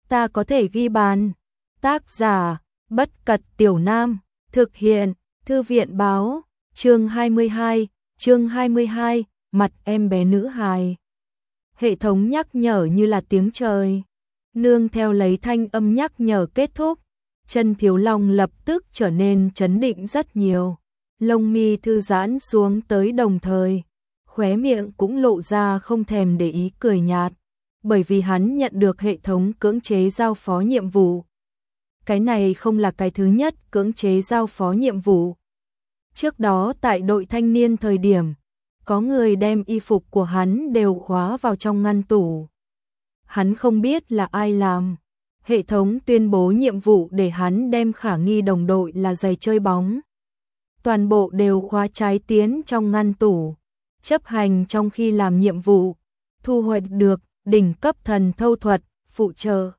ta có thể ghi bàn. Tác giả, Bất Cật Tiểu Nam, thực hiện, Thư viện báo, chương 22, mặt em bé nữ hài. Hệ thống nhắc nhở như là tiếng trời. Nương theo lấy thanh âm nhắc nhở kết thúc, Chân Thiếu Long lập tức trở nên trấn định rất nhiều. Lông mi thư giãn xuống tới đồng thời, khóe miệng cũng lộ ra không thèm để ý cười nhạt, bởi vì hắn nhận được hệ thống cưỡng chế giao phó nhiệm vụ. Cái này không là cái thứ nhất cưỡng chế giao phó nhiệm vụ. Trước đó tại đội thanh niên thời điểm, có người đem y phục của hắn đều khóa vào trong ngăn tủ. Hắn không biết là ai làm. Hệ thống tuyên bố nhiệm vụ để hắn đem khả nghi đồng đội là giày chơi bóng. Toàn bộ đều khóa trái tiến trong ngăn tủ. Chấp hành trong khi làm nhiệm vụ, thu hoạch được đỉnh cấp thần thâu thuật, phụ trợ.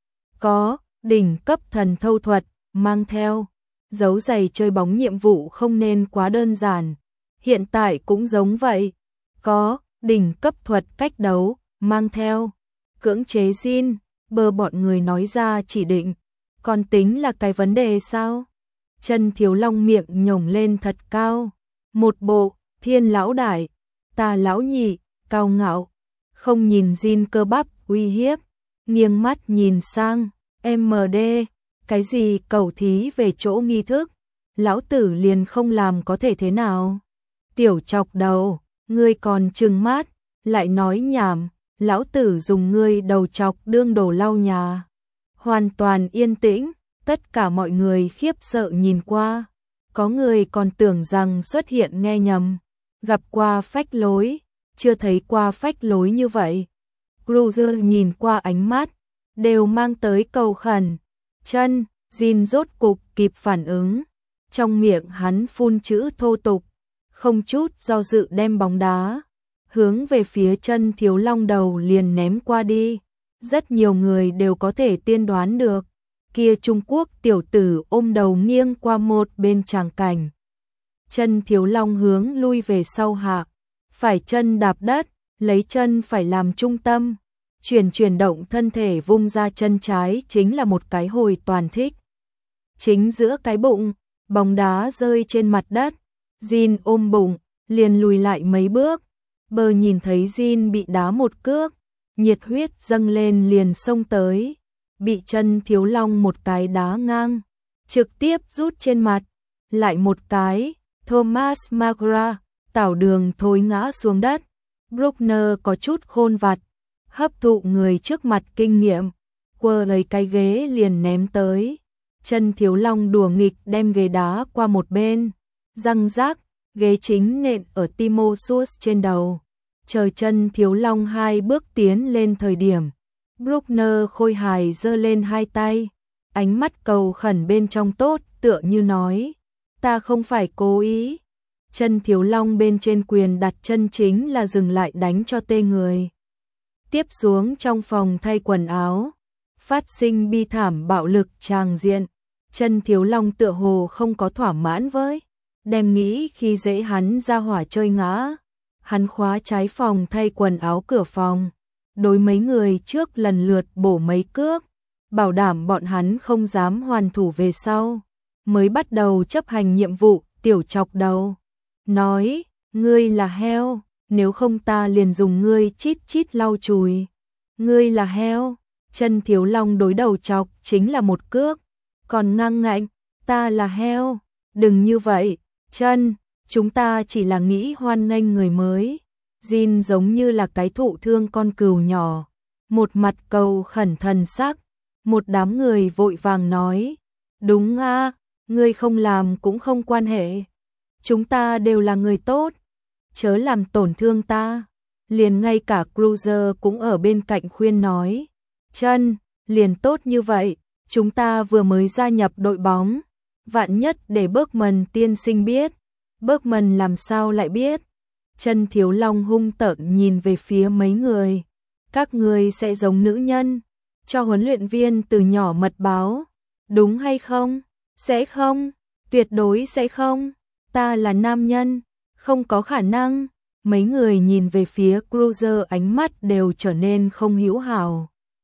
Có đỉnh cấp thần thâu thuật, mang theo. Giấu giày chơi bóng nhiệm vụ không nên quá đơn giản. Hiện tại cũng giống vậy. Có đỉnh cấp thuật cách đấu, mang theo. Cưỡng chế Jin, bơ bọn người nói ra chỉ định. Còn tính là cái vấn đề sao? Chân Thiếu Long miệng nhổng lên thật cao. Một bộ, thiên lão đại, ta lão nhị, cao ngạo. Không nhìn Jin cơ bắp, uy hiếp. Nghiêng mắt nhìn sang, MD, cái gì cầu thí về chỗ nghi thức. Lão tử liền không làm có thể thế nào. Tiểu chọc đầu, ngươi còn trừng mắt, lại nói nhảm. Lão tử dùng ngươi đầu chọc đương đồ lau nhà. Hoàn toàn yên tĩnh, tất cả mọi người khiếp sợ nhìn qua. Có người còn tưởng rằng xuất hiện nghe nhầm. Gặp qua phách lối, chưa thấy qua phách lối như vậy. Cruiser nhìn qua ánh mắt, đều mang tới cầu khẩn. Chân, Jin rốt cục kịp phản ứng. Trong miệng hắn phun chữ thô tục, không chút do dự đem bóng đá hướng về phía Chân Thiếu Long đầu liền ném qua đi. Rất nhiều người đều có thể tiên đoán được, kia Trung Quốc tiểu tử ôm đầu nghiêng qua một bên tràng cảnh. Chân Thiếu Long hướng lui về sau hạ, phải chân đạp đất, lấy chân phải làm trung tâm, chuyển động thân thể vung ra chân trái chính là một cái hồi toàn thích. Chính giữa cái bụng, bóng đá rơi trên mặt đất, Jin ôm bụng, liền lùi lại mấy bước. Bơ nhìn thấy Jin bị đá một cước, nhiệt huyết dâng lên liền xông tới, bị Chân Thiếu Long một cái đá ngang, trực tiếp rút trên mặt, lại một cái, Thomas Magra, tảo đường thối ngã xuống đất. Bruckner có chút khôn vặt, hấp thụ người trước mặt kinh nghiệm, quơ lấy cái ghế liền ném tới. Chân Thiếu Long đùa nghịch đem ghế đá qua một bên, răng rác, ghế chính nện ở Timosus trên đầu. Chờ Chân Thiếu Long hai bước tiến lên thời điểm, Bruckner khôi hài giơ lên hai tay, ánh mắt cầu khẩn bên trong tốt tựa như nói, ta không phải cố ý. Chân Thiếu Long bên trên quyền đặt chân chính là dừng lại đánh cho tê người. Tiếp xuống trong phòng thay quần áo, phát sinh bi thảm bạo lực tràng diện. Chân Thiếu Long tựa hồ không có thỏa mãn với, đem nghĩ khi dễ hắn ra hỏa chơi ngã. Hắn khóa trái phòng thay quần áo cửa phòng, đối mấy người trước lần lượt bổ mấy cước, bảo đảm bọn hắn không dám hoàn thủ về sau. Mới bắt đầu chấp hành nhiệm vụ, tiểu chọc đầu. Nói, ngươi là heo, nếu không ta liền dùng ngươi chít chít lau chùi. Ngươi là heo, Chân Thiếu Long đối đầu chọc chính là một cước, còn ngang ngạnh, ta là heo, đừng như vậy, Chân, chúng ta chỉ là nghĩ hoan nghênh người mới. Jin giống như là cái thụ thương con cừu nhỏ, một mặt cầu khẩn thần sắc. Một đám người vội vàng nói, đúng a, ngươi không làm cũng không quan hệ. Chúng ta đều là người tốt, chớ làm tổn thương ta. Liền ngay cả Cruiser cũng ở bên cạnh khuyên nói, Chân, liền tốt như vậy, chúng ta vừa mới gia nhập đội bóng, vạn nhất để Bergman tiên sinh biết. Bergman làm sao lại biết? Chân Thiếu Long hung tợn nhìn về phía mấy người. Các người sẽ giống nữ nhân, cho huấn luyện viên từ nhỏ mật báo, đúng hay không? Sẽ không, tuyệt đối sẽ không. Ta là nam nhân, không có khả năng. Mấy người nhìn về phía Cruiser ánh mắt đều trở nên không hữu hảo.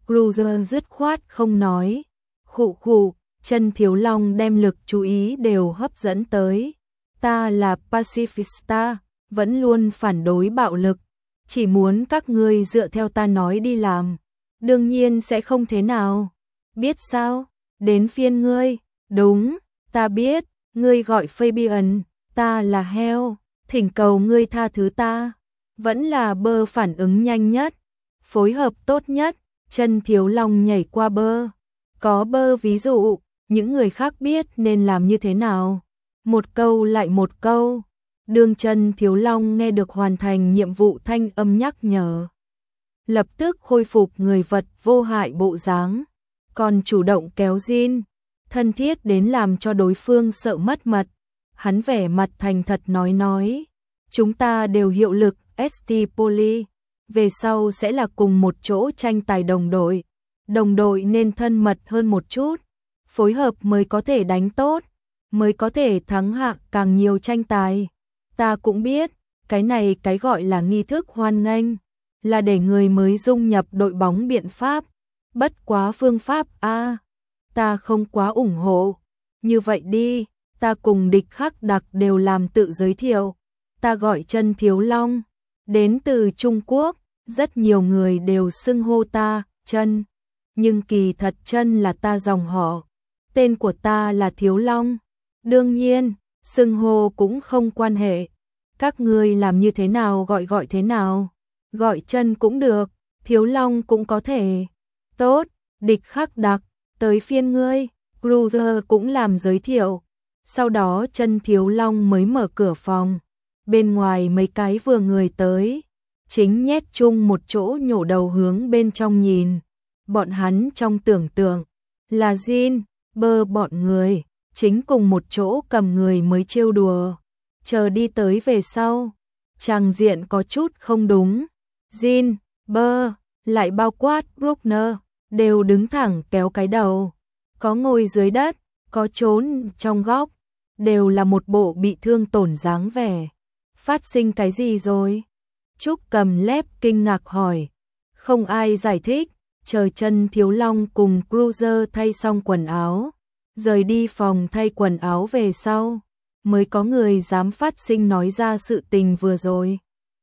Cruiser dứt khoát không nói. Khụ khụ, Chân Thiếu Long đem lực chú ý đều hấp dẫn tới. Ta là pacifista, vẫn luôn phản đối bạo lực, chỉ muốn các ngươi dựa theo ta nói đi làm. Đương nhiên sẽ không thế nào. Biết sao? Đến phiên ngươi. Đúng, ta biết, ngươi gọi Fabian, ta là heo, thỉnh cầu ngươi tha thứ ta. Vẫn là Bơ phản ứng nhanh nhất, phối hợp tốt nhất. Chân Thiếu Long nhảy qua Bơ. Có Bơ ví dụ, những người khác biết nên làm như thế nào. Một câu lại một câu. Đường Chân Thiếu Long nghe được hoàn thành nhiệm vụ thanh âm nhắc nhở. Lập tức khôi phục người vật vô hại bộ dáng. Còn chủ động kéo Jin, thân thiết đến làm cho đối phương sợ mất mật. Hắn vẻ mặt thành thật nói. Chúng ta đều hiệu lực ST Poly. Về sau sẽ là cùng một chỗ tranh tài đồng đội. Đồng đội nên thân mật hơn một chút. Phối hợp mới có thể đánh tốt, mới có thể thắng hạ càng nhiều tranh tài. Ta cũng biết, cái này cái gọi là nghi thức hoan nghênh, là để người mới dung nhập đội bóng biện pháp. Bất quá phương pháp ta không quá ủng hộ. Như vậy đi, ta cùng Địch Khắc Đặc đều làm tự giới thiệu. Ta gọi Chân Thiếu Long, đến từ Trung Quốc, rất nhiều người đều xưng hô ta Chân, nhưng kỳ thật Chân là ta dòng họ. Tên của ta là Thiếu Long. Đương nhiên, xưng hô cũng không quan hệ. Các ngươi làm như thế nào gọi thế nào. Gọi Chân cũng được, Thiếu Long cũng có thể. Tốt, Địch Khắc Đặc, tới phiên ngươi. Cruiser cũng làm giới thiệu. Sau đó Chân Thiếu Long mới mở cửa phòng. Bên ngoài mấy cái vừa người tới, chính nhét chung một chỗ nhổ đầu hướng bên trong nhìn. Bọn hắn trong tưởng tượng là Jin, Bơ bọn người, chính cùng một chỗ cầm người mới trêu đùa. Chờ đi tới về sau, tràng diện có chút không đúng. Jin, Bơ, lại bao quát Bruckner, đều đứng thẳng kéo cái đầu. Có ngồi dưới đất, có trốn trong góc, đều là một bộ bị thương tổn dáng vẻ. Phát sinh cái gì rồi? Trúc cầm lép kinh ngạc hỏi. Không ai giải thích, chờ Chân Thiếu Long cùng Cruiser thay xong quần áo, rời đi phòng thay quần áo về sau, mới có người dám phát sinh nói ra sự tình vừa rồi.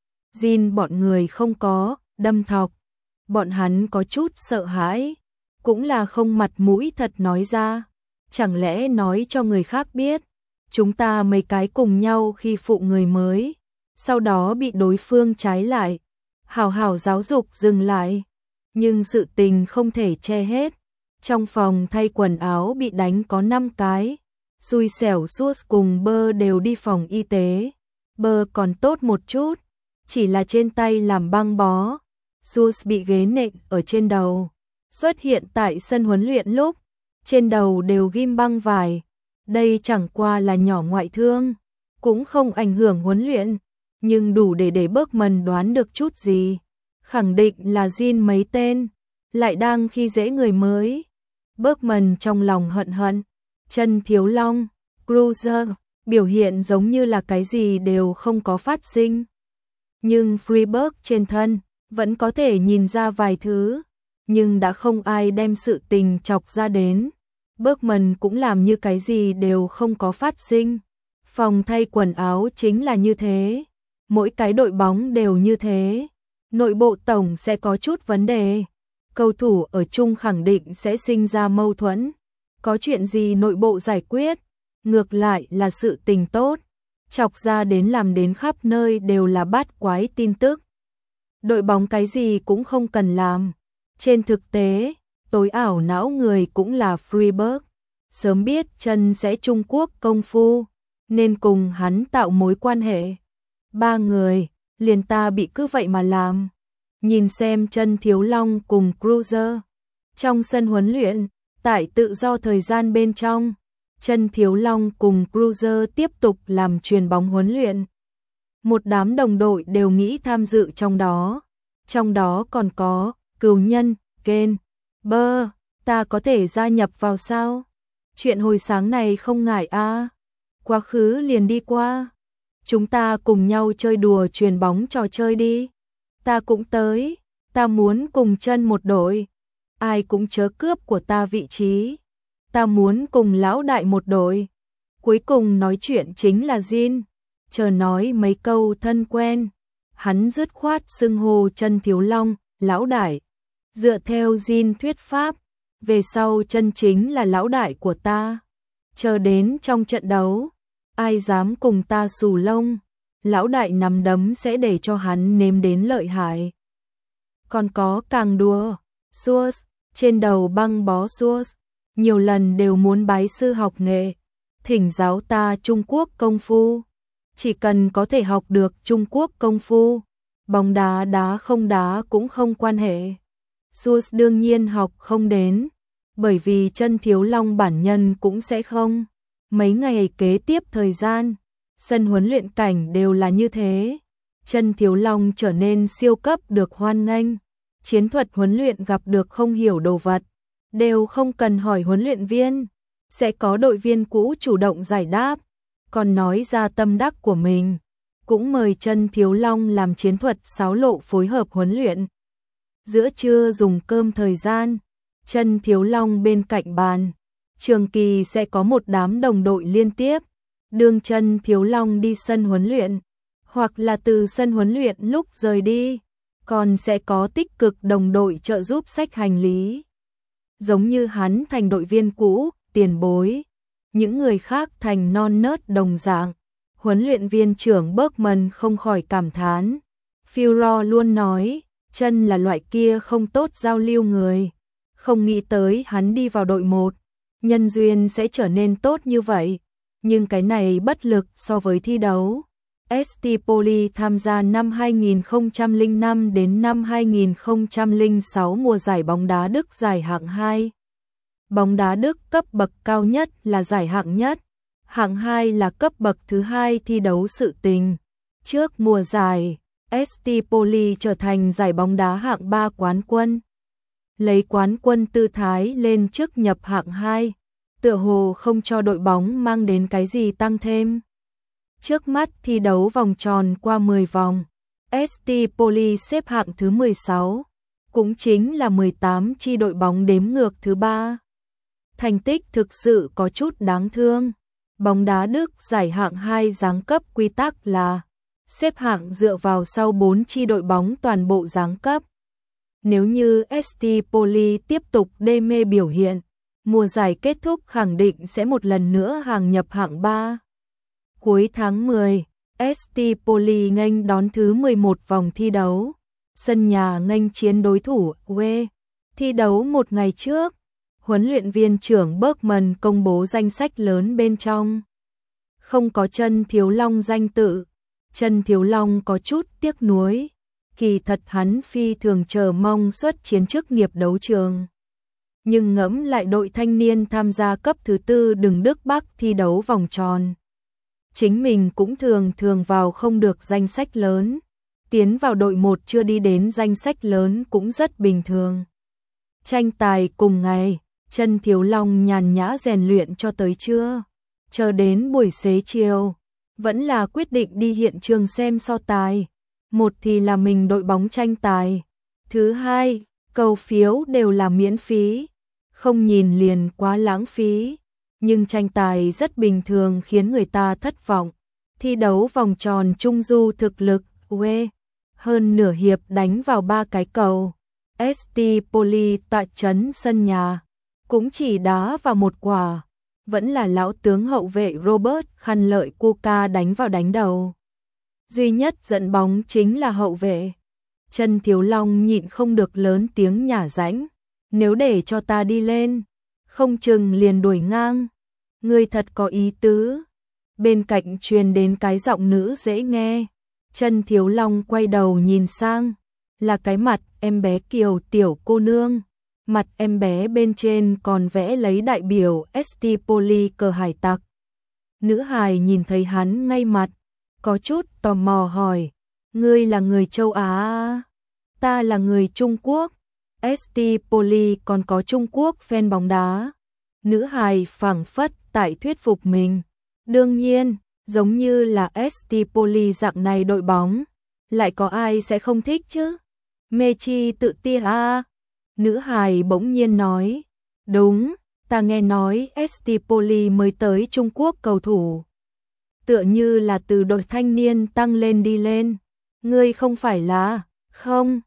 Jin bọn người không có đâm thọc, bọn hắn có chút sợ hãi, cũng là không mặt mũi thật nói ra. Chẳng lẽ nói cho người khác biết, chúng ta mấy cái cùng nhau khi phụ người mới, sau đó bị đối phương trái lại, hào hào giáo dục dừng lại. Nhưng sự tình không thể che hết. Trong phòng thay quần áo bị đánh có 5 cái. Xui xẻo Sus cùng Bơ đều đi phòng y tế. Bơ còn tốt một chút, chỉ là trên tay làm băng bó. Sus bị ghế nện ở trên đầu. Xuất hiện tại sân huấn luyện lúc, trên đầu đều ghim băng vải. Đây chẳng qua là nhỏ ngoại thương, cũng không ảnh hưởng huấn luyện, nhưng đủ để Bergman đoán được chút gì. Khẳng định là Jin mấy tên, lại đang khi dễ người mới. Bergman trong lòng hận. Chân Thiếu Long, Cruiser, biểu hiện giống như là cái gì đều không có phát sinh. Nhưng Freeberg trên thân, vẫn có thể nhìn ra vài thứ, nhưng đã không ai đem sự tình chọc ra đến. Bergman cũng làm như cái gì đều không có phát sinh. Phòng thay quần áo chính là như thế, mỗi cái đội bóng đều như thế. Nội bộ tổng sẽ có chút vấn đề, cầu thủ ở chung khẳng định sẽ sinh ra mâu thuẫn. Có chuyện gì nội bộ giải quyết, ngược lại là sự tình tốt, chọc ra đến làm đến khắp nơi đều là bát quái tin tức. Đội bóng cái gì cũng không cần làm. Trên thực tế, tối ảo não người cũng là Freeberg. Sớm biết Chân sẽ Trung Quốc công phu, nên cùng hắn tạo mối quan hệ. 3 người, liền ta bị cứ vậy mà làm. Nhìn xem Chân Thiếu Long cùng Cruiser trong sân huấn luyện, tại tự do thời gian bên trong, Chân Thiếu Long cùng Cruiser tiếp tục làm chuyền bóng huấn luyện. Một đám đồng đội đều nghĩ tham dự trong đó còn có Cửu Nhân, Ken, Bơ, ta có thể gia nhập vào sao? Chuyện hồi sáng này không ngại a. Quá khứ liền đi qua. Chúng ta cùng nhau chơi đùa chuyền bóng trò chơi đi. Ta cũng tới, ta muốn cùng Chân một đội. ai cũng chớ cướp của ta vị trí. Ta muốn cùng lão đại một đội. Cuối cùng nói chuyện chính là Jin. Chờ nói mấy câu thân quen, hắn dứt khoát xưng hô Chân Thiếu Long, lão đại. Dựa theo Jin thuyết pháp, về sau Chân chính là lão đại của ta. Chờ đến trong trận đấu, ai dám cùng ta xù lông, lão đại nắm đấm sẽ để cho hắn nếm đến lợi hại. Còn có càng đùa, Suos, trên đầu băng bó Suos, nhiều lần đều muốn bái sư học nghệ, thỉnh giáo ta Trung Quốc công phu. Chỉ cần có thể học được Trung Quốc công phu, bóng đá đá không đá cũng không quan hệ. Suos đương nhiên học không đến, bởi vì Chân Thiếu Long bản nhân cũng sẽ không. Mấy ngày kế tiếp thời gian, sân huấn luyện cảnh đều là như thế. Chân Thiếu Long trở nên siêu cấp được hoan nghênh. Chiến thuật huấn luyện gặp được không hiểu đồ vật, đều không cần hỏi huấn luyện viên, sẽ có đội viên cũ chủ động giải đáp, còn nói ra tâm đắc của mình. Cũng mời Chân Thiếu Long làm chiến thuật sáo lộ phối hợp huấn luyện. Giữa trưa dùng cơm thời gian, Chân Thiếu Long bên cạnh bàn, trường kỳ sẽ có một đám đồng đội liên tiếp, đương Chân Thiếu Long đi sân huấn luyện, hoặc là từ sân huấn luyện lúc rời đi, còn sẽ có tích cực đồng đội trợ giúp xách hành lý. Giống như hắn thành đội viên cũ, tiền bối, những người khác thành non nớt đồng dạng. Huấn luyện viên trưởng Bergman không khỏi cảm thán. Führer luôn nói, Chân là loại kia không tốt giao lưu người. Không nghĩ tới hắn đi vào đội 1, nhân duyên sẽ trở nên tốt như vậy. Nhưng cái này bất lực so với thi đấu. ST Poli tham gia năm 2005 đến năm 2006 mùa giải bóng đá Đức giải hạng 2. Bóng đá Đức cấp bậc cao nhất là giải hạng nhất, hạng 2 là cấp bậc thứ 2 thi đấu sự tình. Trước mùa giải, ST Poli trở thành giải bóng đá hạng 3 quán quân. Lấy quán quân tư thái lên trước nhập hạng 2, tựa hồ không cho đội bóng mang đến cái gì tăng thêm. Trước mắt thi đấu vòng tròn qua 10 vòng, ST Poli xếp hạng thứ 16, cũng chính là 18 chi đội bóng đếm ngược thứ 3. Thành tích thực sự có chút đáng thương. Bóng đá Đức giải hạng 2 giáng cấp quy tắc là xếp hạng dựa vào sau 4 chi đội bóng toàn bộ giáng cấp. Nếu như ST Poli tiếp tục đê mê biểu hiện, mùa giải kết thúc khẳng định sẽ một lần nữa hàng nhập hạng 3. Cuối tháng 10, ST Poli nghênh đón thứ 11 vòng thi đấu. Sân nhà nghênh chiến đối thủ UE. Thi đấu một ngày trước, huấn luyện viên trưởng Bergman công bố danh sách lớn bên trong. Không có Chân Thiếu Long danh tự. Chân Thiếu Long có chút tiếc nuối. Kỳ thật hắn phi thường chờ mong xuất chiến chức nghiệp đấu trường. Nhưng ngẫm lại đội thanh niên tham gia cấp thứ 4 đường Đức Bắc thi đấu vòng tròn. Chính mình cũng thường vào không được danh sách lớn. Tiến vào đội 1 chưa đi đến danh sách lớn cũng rất bình thường. Tranh tài cùng ngày, Chân Thiếu Long nhàn nhã rèn luyện cho tới trưa. Chờ đến buổi xế chiều, vẫn là quyết định đi hiện trường xem so tài. Một thì là mình đội bóng tranh tài. Thứ hai, cầu phiếu đều là miễn phí. Không nhìn liền quá lãng phí. Nhưng tranh tài rất bình thường khiến người ta thất vọng. Thi đấu vòng tròn trung du thực lực, UE. Hơn nửa hiệp đánh vào 3 cái cầu. ST Poli tại trấn sân nhà. Cũng chỉ đá vào một quả. Vẫn là lão tướng hậu vệ Robert Khăn Lợi Cuca đánh vào đánh đầu. Duy nhất dẫn bóng chính là hậu vệ. Chân Thiếu Long nhịn không được lớn tiếng nhả rãnh. Nếu để cho ta đi lên, không chừng liền đuổi ngang. Ngươi thật có ý tứ. Bên cạnh truyền đến cái giọng nữ dễ nghe. Chân Thiếu Long quay đầu nhìn sang. Là cái mặt em bé Kiều tiểu cô nương. Mặt em bé bên trên còn vẽ lấy đại biểu ST Poli cờ hải tặc. Nữ hài nhìn thấy hắn ngay mặt, có chút tò mò hỏi. Ngươi là người châu Á à? Ta là người Trung Quốc. ST Poli còn có Trung Quốc fan bóng đá. Nữ hài phảng phất tại thuyết phục mình. Đương nhiên, giống như là ST Poli dạng này đội bóng, lại có ai sẽ không thích chứ? Mê chi tự ti à? Nữ hài bỗng nhiên nói, đúng, ta nghe nói ST Poli mới tới Trung Quốc cầu thủ. Tựa như là từ đội thanh niên tăng lên đi lên. Ngươi không phải là, không,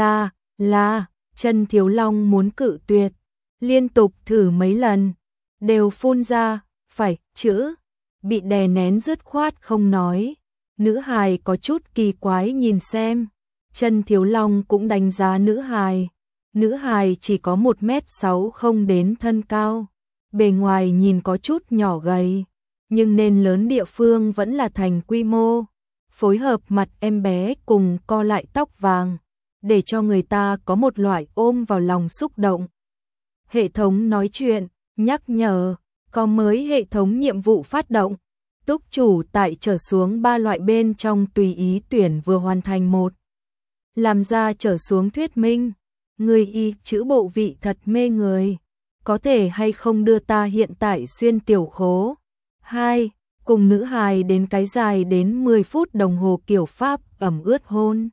là, Chân Thiếu Long muốn cự tuyệt, liên tục thử mấy lần, đều phun ra, phải, chữ, bị đè nén dứt khoát không nói. Nữ hài có chút kỳ quái nhìn xem, Chân Thiếu Long cũng đánh giá nữ hài. Nữ hài chỉ có 1m6 không đến thân cao, bề ngoài nhìn có chút nhỏ gầy, nhưng nên lớn địa phương vẫn là thành quy mô, phối hợp mặt em bé cùng co lại tóc vàng, để cho người ta có một loại ôm vào lòng xúc động. Hệ thống nói chuyện, nhắc nhở, có mới hệ thống nhiệm vụ phát động. Túc chủ tại trở xuống 3 loại bên trong tùy ý tuyển vừa hoàn thành một. Làm ra trở xuống thuyết minh. Người y chữ bộ vị thật mê người. Có thể hay không đưa ta hiện tại xuyên tiểu khố. 2. Cùng nữ hài đến cái dài đến 10 phút đồng hồ kiểu Pháp ẩm ướt hôn.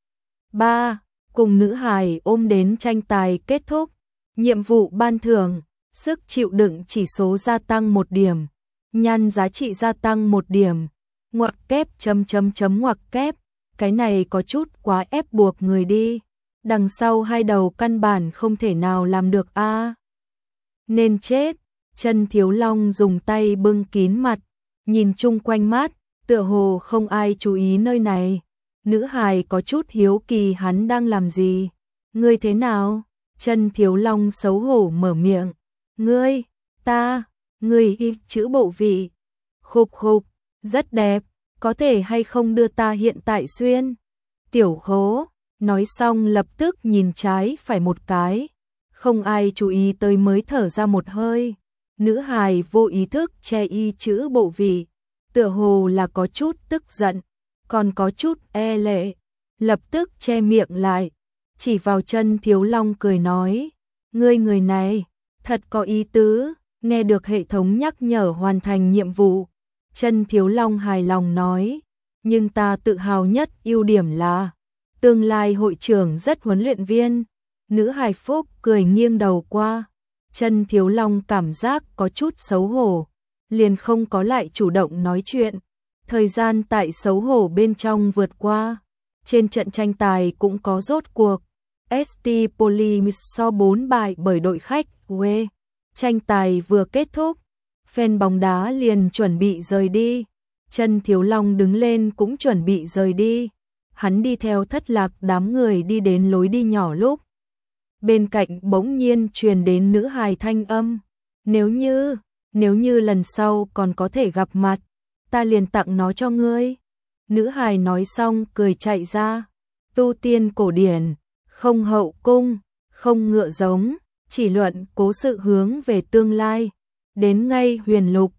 3. Cùng nữ hài ôm đến tranh tài kết thúc. Nhiệm vụ ban thưởng, sức chịu đựng chỉ số gia tăng 1 điểm. Nhan giá trị gia tăng 1 điểm. Ngoặc kép ngoặc kép. Cái này có chút quá ép buộc người đi. Đằng sau hai đầu căn bản không thể nào làm được a. Nên chết. Chân Thiếu Long dùng tay bưng kín mặt, nhìn chung quanh mát, tựa hồ không ai chú ý nơi này. Nữ hài có chút hiếu kỳ hắn đang làm gì. Ngươi thế nào? Chân Thiếu Long xấu hổ mở miệng. Ngươi, ta, ngươi y chữ bộ vị. Khục khục, rất đẹp, có thể hay không đưa ta hiện tại xuyên. Tiểu khố, nói xong lập tức nhìn trái phải một cái. Không ai chú ý tới mới thở ra một hơi. Nữ hài vô ý thức che y chữ bộ vị, tựa hồ là có chút tức giận, còn có chút e lệ, lập tức che miệng lại, chỉ vào Chân Thiếu Long cười nói, ngươi người này, thật có ý tứ, nghe được hệ thống nhắc nhở hoàn thành nhiệm vụ. Chân Thiếu Long hài lòng nói, nhưng ta tự hào nhất ưu điểm là, tương lai hội trưởng rất huấn luyện viên. Nữ hài phúc cười nghiêng đầu qua. Chân Thiếu Long cảm giác có chút xấu hổ, liền không có lại chủ động nói chuyện. Thời gian tại xấu hổ bên trong vượt qua. Trên trận tranh tài cũng có rốt cuộc. ST Poli so 4 bại bởi đội khách UE. Tranh tài vừa kết thúc, fan bóng đá liền chuẩn bị rời đi. Chân Thiếu Long đứng lên cũng chuẩn bị rời đi. Hắn đi theo thất lạc đám người đi đến lối đi nhỏ lúc. Bên cạnh bỗng nhiên truyền đến nữ hài thanh âm. Nếu như lần sau còn có thể gặp mặt, ta liền tặng nó cho ngươi. Nữ hài nói xong cười chạy ra. Tu tiên cổ điển, không hậu cung, không ngựa giống, chỉ luận cố sự hướng về tương lai. Đến ngay huyền lục,